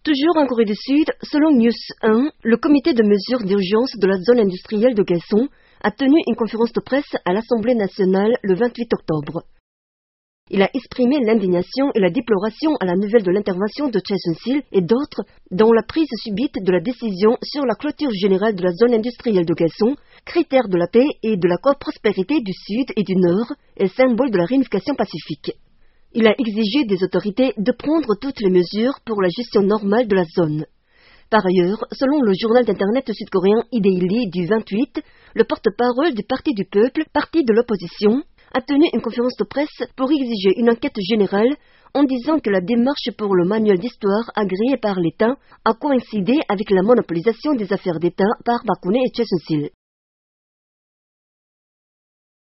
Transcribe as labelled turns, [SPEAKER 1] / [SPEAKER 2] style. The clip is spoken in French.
[SPEAKER 1] Toujours en Corée du Sud, selon News 1, le comité de mesures d'urgence de la zone industrielle de Kaesong a tenu une conférence de presse à l'Assemblée nationale le 28 octobre. Il a exprimé l'indignation et la déploration à la nouvelle de l'intervention de Choi Sun-sil et d'autres dans la prise subite de la décision sur la clôture générale de la zone industrielle de Kaesong, critère de la paix et de la coprospérité du Sud et du Nord et symbole de la réunification pacifique. Il a exigé des autorités de prendre toutes les mesures pour la gestion normale de la zone. Par ailleurs, selon le journal d'internet sud-coréen Daily du 28, le porte-parole du Parti du Peuple, parti de l'opposition, a tenu une conférence de presse pour exiger une enquête générale en disant que la démarche pour le manuel d'histoire agréé par l'État a coïncidé avec la monopolisation des affaires d'État par Park Geun-hye et Choi Sun-sil.